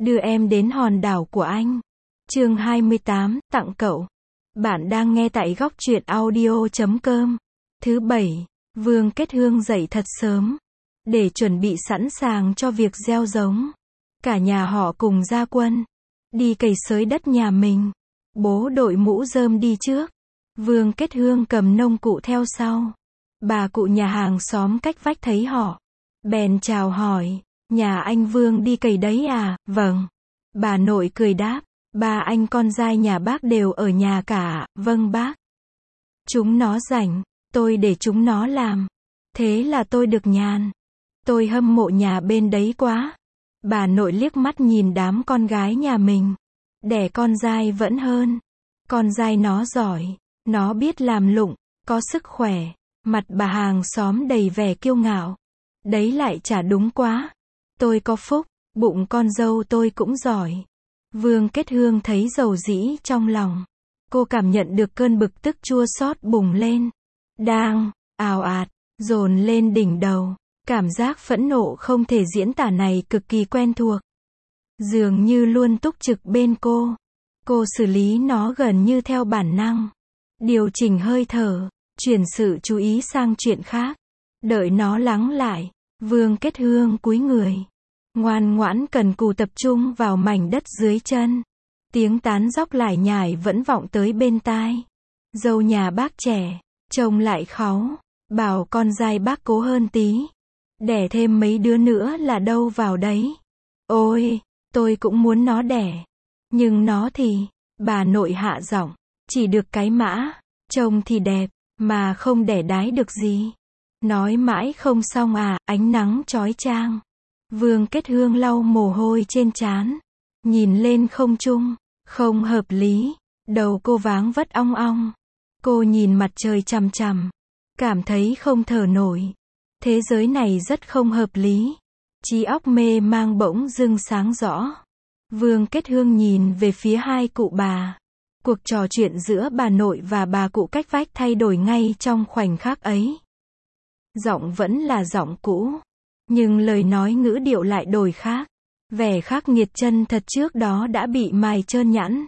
đưa em đến hòn đảo của anh. Chương 28, tặng cậu. Bạn đang nghe tại góc truyện audio.com. Thứ bảy, Vương Kết Hương dậy thật sớm, để chuẩn bị sẵn sàng cho việc gieo giống. Cả nhà họ cùng ra quân, đi cày xới đất nhà mình. Bố đội mũ rơm đi trước, Vương Kết Hương cầm nông cụ theo sau. Bà cụ nhà hàng xóm cách vách thấy họ, bèn chào hỏi, nhà anh Vương đi cày đấy à? Vâng. Bà nội cười đáp, ba anh con trai nhà bác đều ở nhà cả. Vâng bác. Chúng nó rảnh, tôi để chúng nó làm. Thế là tôi được nhàn. Tôi hâm mộ nhà bên đấy quá. Bà nội liếc mắt nhìn đám con gái nhà mình. Đẻ con trai vẫn hơn. Con trai nó giỏi, nó biết làm lụng, có sức khỏe. Mặt bà hàng xóm đầy vẻ kiêu ngạo. Đấy lại chả đúng quá. Tôi có phúc, bụng con dâu tôi cũng giỏi. Vương Kết Hương thấy dầu dĩ trong lòng. Cô cảm nhận được cơn bực tức chua xót bùng lên. Đang, ào ạt, dồn lên đỉnh đầu. Cảm giác phẫn nộ không thể diễn tả này cực kỳ quen thuộc. Dường như luôn túc trực bên cô. Cô xử lý nó gần như theo bản năng. Điều chỉnh hơi thở, chuyển sự chú ý sang chuyện khác. Đợi nó lắng lại, Vương Kết Hương cúi người. Ngoan ngoãn cần cù tập trung vào mảnh đất dưới chân. Tiếng tán dóc lải nhải vẫn vọng tới bên tai. Dâu nhà bác trẻ, trông lại kháu, bảo con trai bác cố hơn tí. Đẻ thêm mấy đứa nữa là đâu vào đấy. Ôi, tôi cũng muốn nó đẻ. Nhưng nó thì, bà nội hạ giọng, chỉ được cái mã, trông thì đẹp, mà không đẻ đái được gì. Nói mãi không xong à, ánh nắng chói chang. Vương Kết Hương lau mồ hôi trên trán. Nhìn lên không trung, không hợp lý. Đầu cô váng vất ong ong. Cô nhìn mặt trời chằm chằm. Cảm thấy không thở nổi. Thế giới này rất không hợp lý. Trí óc mê mang bỗng dưng sáng rõ. Vương Kết Hương nhìn về phía hai cụ bà. Cuộc trò chuyện giữa bà nội và bà cụ cách vách thay đổi ngay trong khoảnh khắc ấy. Giọng vẫn là giọng cũ. Nhưng lời nói ngữ điệu lại đổi khác. Vẻ khắc nghiệt chân thật trước đó đã bị mài trơn nhẵn.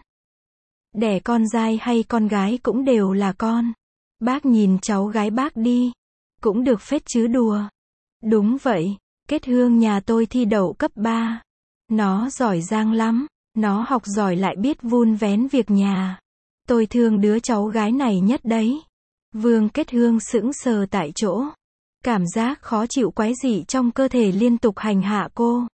Đẻ con trai hay con gái cũng đều là con. Bác nhìn cháu gái bác đi. Cũng được phết chứ đùa. Đúng vậy, Kết Hương nhà tôi thi đậu cấp 3. Nó giỏi giang lắm. Nó học giỏi lại biết vun vén việc nhà. Tôi thương đứa cháu gái này nhất đấy. Vương Kết Hương sững sờ tại chỗ. Cảm giác khó chịu quái dị trong cơ thể liên tục hành hạ cô.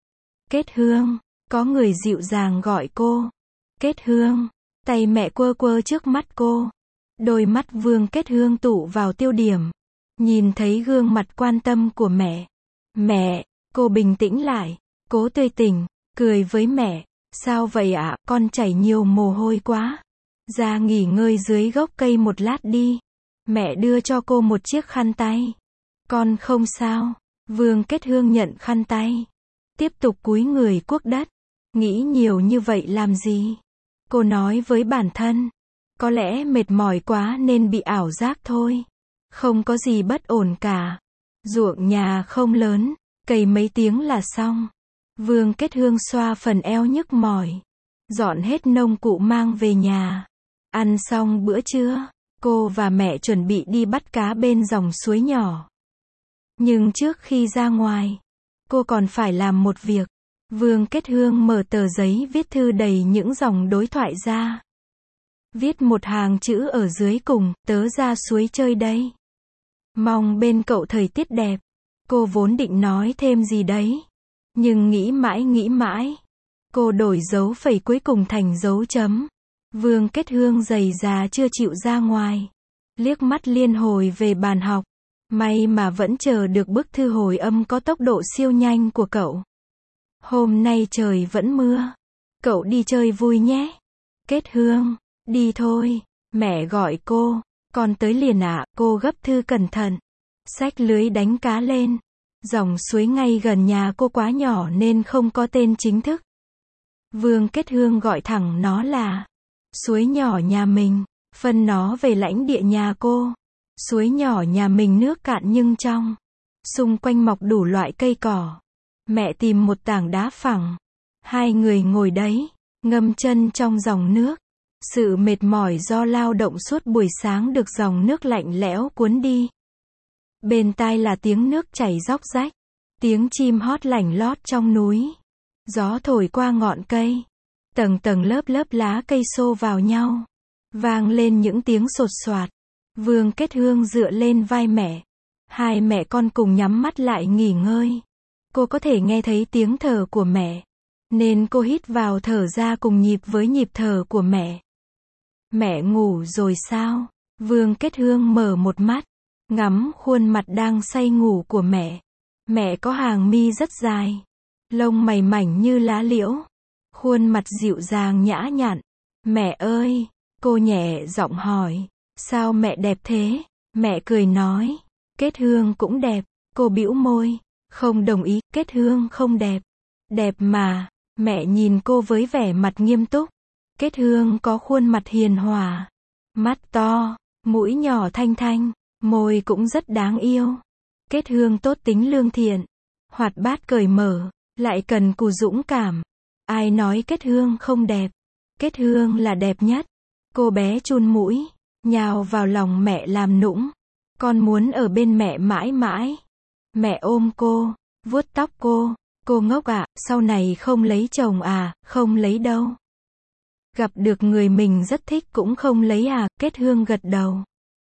Kết Hương, có người dịu dàng gọi cô. Kết Hương, tay mẹ quơ quơ trước mắt cô. Đôi mắt Vương Kết Hương tụ vào tiêu điểm. Nhìn thấy gương mặt quan tâm của mẹ. Mẹ, cô bình tĩnh lại, cố tươi tỉnh, cười với mẹ. Sao vậy ạ, con chảy nhiều mồ hôi quá. Ra nghỉ ngơi dưới gốc cây một lát đi. Mẹ đưa cho cô một chiếc khăn tay. Con không sao. Vương Kết Hương nhận khăn tay. Tiếp tục cúi người cuốc đất. Nghĩ nhiều như vậy làm gì? Cô nói với bản thân. Có lẽ mệt mỏi quá nên bị ảo giác thôi. Không có gì bất ổn cả. Ruộng nhà không lớn, cày mấy tiếng là xong. Vương Kết Hương xoa phần eo nhức mỏi. Dọn hết nông cụ mang về nhà. Ăn xong bữa trưa, cô và mẹ chuẩn bị đi bắt cá bên dòng suối nhỏ. Nhưng trước khi ra ngoài, cô còn phải làm một việc. Vương Kết Hương mở tờ giấy viết thư đầy những dòng đối thoại ra. Viết một hàng chữ ở dưới cùng, tớ ra suối chơi đây. Mong bên cậu thời tiết đẹp. Cô vốn định nói thêm gì đấy. Nhưng nghĩ mãi. Cô đổi dấu phẩy cuối cùng thành dấu chấm. Vương Kết Hương dày già chưa chịu ra ngoài. Liếc mắt liên hồi về bàn học. May mà vẫn chờ được bức thư hồi âm có tốc độ siêu nhanh của cậu. Hôm nay trời vẫn mưa. Cậu đi chơi vui nhé. Kết Hương, đi thôi. Mẹ gọi cô. Con tới liền ạ. Cô gấp thư cẩn thận. Xách lưới đánh cá lên. Dòng suối ngay gần nhà cô quá nhỏ nên không có tên chính thức. Vương Kết Hương gọi thẳng nó là suối nhỏ nhà mình. Phân nó về lãnh địa nhà cô. Suối nhỏ nhà mình nước cạn nhưng trong. Xung quanh mọc đủ loại cây cỏ. Mẹ tìm một tảng đá phẳng. Hai người ngồi đấy, ngâm chân trong dòng nước. Sự mệt mỏi do lao động suốt buổi sáng được dòng nước lạnh lẽo cuốn đi. Bên tai là tiếng nước chảy róc rách, tiếng chim hót lảnh lót trong núi. Gió thổi qua ngọn cây, tầng tầng lớp lớp lá cây xô vào nhau, vang lên những tiếng sột soạt. Vương Kết Hương dựa lên vai mẹ. Hai mẹ con cùng nhắm mắt lại nghỉ ngơi. Cô có thể nghe thấy tiếng thở của mẹ, nên cô hít vào thở ra cùng nhịp với nhịp thở của mẹ. Mẹ ngủ rồi sao? Vương Kết Hương mở một mắt, ngắm khuôn mặt đang say ngủ của mẹ. Mẹ có hàng mi rất dài, lông mày mảnh như lá liễu, khuôn mặt dịu dàng nhã nhặn. Mẹ ơi, cô nhẹ giọng hỏi, sao mẹ đẹp thế? Mẹ cười nói, Kết Hương cũng đẹp. Cô bĩu môi, không đồng ý, Kết Hương không đẹp. Đẹp mà. Mẹ nhìn cô với vẻ mặt nghiêm túc. Kết Hương có khuôn mặt hiền hòa, mắt to, mũi nhỏ thanh thanh, môi cũng rất đáng yêu. Kết Hương tốt tính lương thiện, hoạt bát cởi mở, lại cần cù dũng cảm. Ai nói Kết Hương không đẹp? Kết Hương là đẹp nhất. Cô bé chun mũi, nhào vào lòng mẹ làm nũng. Con muốn ở bên mẹ mãi mãi. Mẹ ôm cô, vuốt tóc cô. Cô ngốc ạ, sau này không lấy chồng à? Không lấy đâu. Gặp được người mình rất thích cũng không lấy à? Kết Hương gật đầu,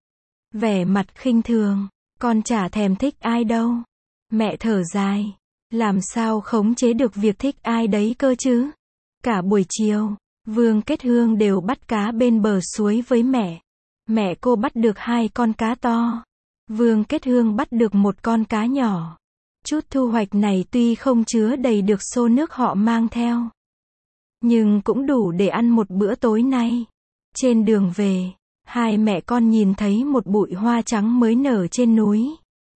vẻ mặt khinh thường, con chả thèm thích ai đâu. Mẹ thở dài, làm sao khống chế được việc thích ai đấy cơ chứ? Cả buổi chiều, Vương Kết Hương đều bắt cá bên bờ suối với mẹ. Mẹ cô bắt được 2 con cá to, Vương Kết Hương bắt được 1 con cá nhỏ. Chút thu hoạch này tuy không chứa đầy được xô nước họ mang theo, nhưng cũng đủ để ăn một bữa tối nay. Trên đường về, hai mẹ con nhìn thấy một bụi hoa trắng mới nở trên núi.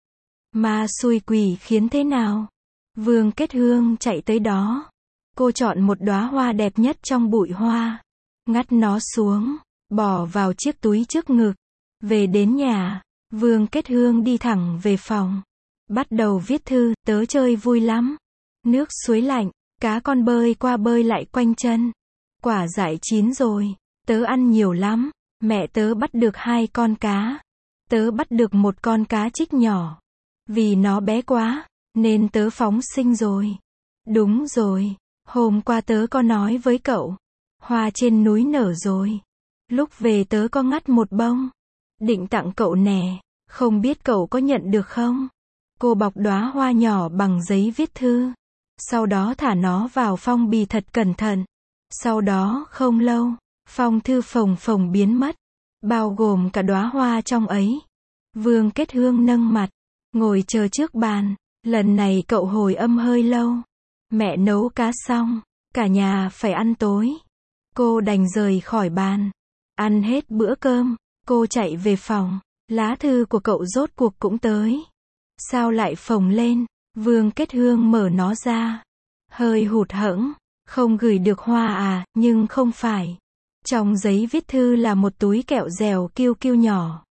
Ma xui quỷ khiến thế nào? Vương Kết Hương chạy tới đó. Cô chọn một đóa hoa đẹp nhất trong bụi hoa, ngắt nó xuống, bỏ vào chiếc túi trước ngực. Về đến nhà, Vương Kết Hương đi thẳng về phòng, bắt đầu viết thư. Tớ chơi vui lắm. Nước suối lạnh, cá con bơi qua bơi lại quanh chân. Quả dại chín rồi, tớ ăn nhiều lắm. Mẹ tớ bắt được 2 con cá. Tớ bắt được 1 con cá trích nhỏ. Vì nó bé quá, nên tớ phóng sinh rồi. Đúng rồi, hôm qua tớ có nói với cậu, hoa trên núi nở rồi. Lúc về tớ có ngắt một bông, định tặng cậu nè, không biết cậu có nhận được không? Cô bọc đóa hoa nhỏ bằng giấy viết thư, sau đó thả nó vào phong bì thật cẩn thận. Sau đó không lâu, phong thư phồng phồng biến mất, bao gồm cả đóa hoa trong ấy. Vương Kết Hương nâng mặt, ngồi chờ trước bàn. Lần này cậu hồi âm hơi lâu. Mẹ nấu cá xong, cả nhà phải ăn tối. Cô đành rời khỏi bàn. Ăn hết bữa cơm, cô chạy về phòng. Lá thư của cậu rốt cuộc cũng tới. Sao lại phồng lên? Vương Kết Hương mở nó ra, hơi hụt hẫng. Không gửi được hoa à? Nhưng không phải. Trong giấy viết thư là một túi kẹo dẻo kiêu kiêu nhỏ,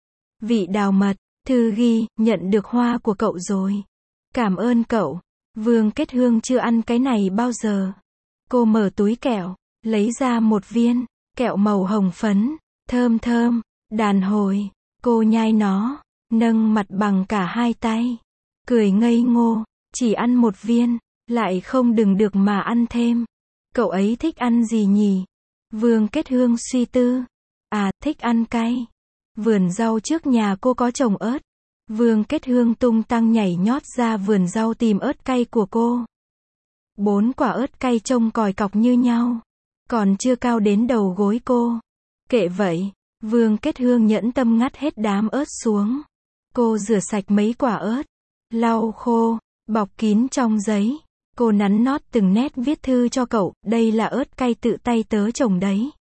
vị đào mật. Thư ghi, nhận được hoa của cậu rồi. Cảm ơn cậu. Vương Kết Hương chưa ăn cái này bao giờ. Cô mở túi kẹo, lấy ra một viên kẹo màu hồng phấn, thơm thơm, đàn hồi. Cô nhai nó, nâng mặt bằng cả 2 tay, cười ngây ngô. Chỉ ăn 1 viên, lại không đừng được mà ăn thêm. Cậu ấy thích ăn gì nhỉ? Vương Kết Hương suy tư. À, thích ăn cay. Vườn rau trước nhà cô có trồng ớt. Vương Kết Hương tung tăng nhảy nhót ra vườn rau tìm ớt cay của cô. 4 quả ớt cay trông còi cọc như nhau, còn chưa cao đến đầu gối cô. Kệ vậy, Vương Kết Hương nhẫn tâm ngắt hết đám ớt xuống. Cô rửa sạch mấy quả ớt, lau khô, bọc kín trong giấy. Cô nắn nót từng nét viết thư cho cậu. Đây là ớt cay tự tay tớ trồng đấy.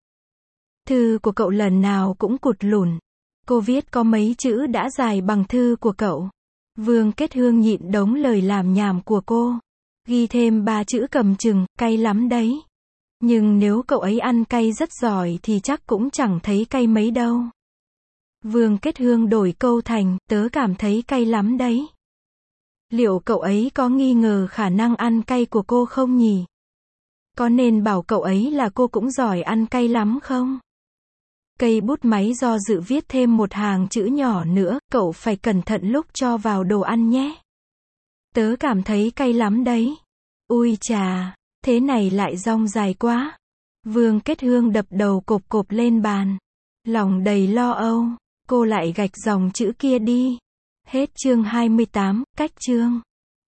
Thư của cậu lần nào cũng cụt lùn. Cô viết có mấy chữ đã dài bằng thư của cậu. Vương Kết Hương nhịn đống lời làm nhảm của cô, ghi thêm 3 chữ cầm chừng, cay lắm đấy. Nhưng nếu cậu ấy ăn cay rất giỏi thì chắc cũng chẳng thấy cay mấy đâu. Vương Kết Hương đổi câu thành, tớ cảm thấy cay lắm đấy. Liệu cậu ấy có nghi ngờ khả năng ăn cay của cô không nhỉ? Có nên bảo cậu ấy là cô cũng giỏi ăn cay lắm không? Cây bút máy do dự viết thêm một hàng chữ nhỏ nữa, cậu phải cẩn thận lúc cho vào đồ ăn nhé. Tớ cảm thấy cay lắm đấy. Ui chà, thế này lại dong dài quá. Vương Kết Hương đập đầu cộp cộp lên bàn. Lòng đầy lo âu, cô lại gạch dòng chữ kia đi. Hết chương 28, cách chương.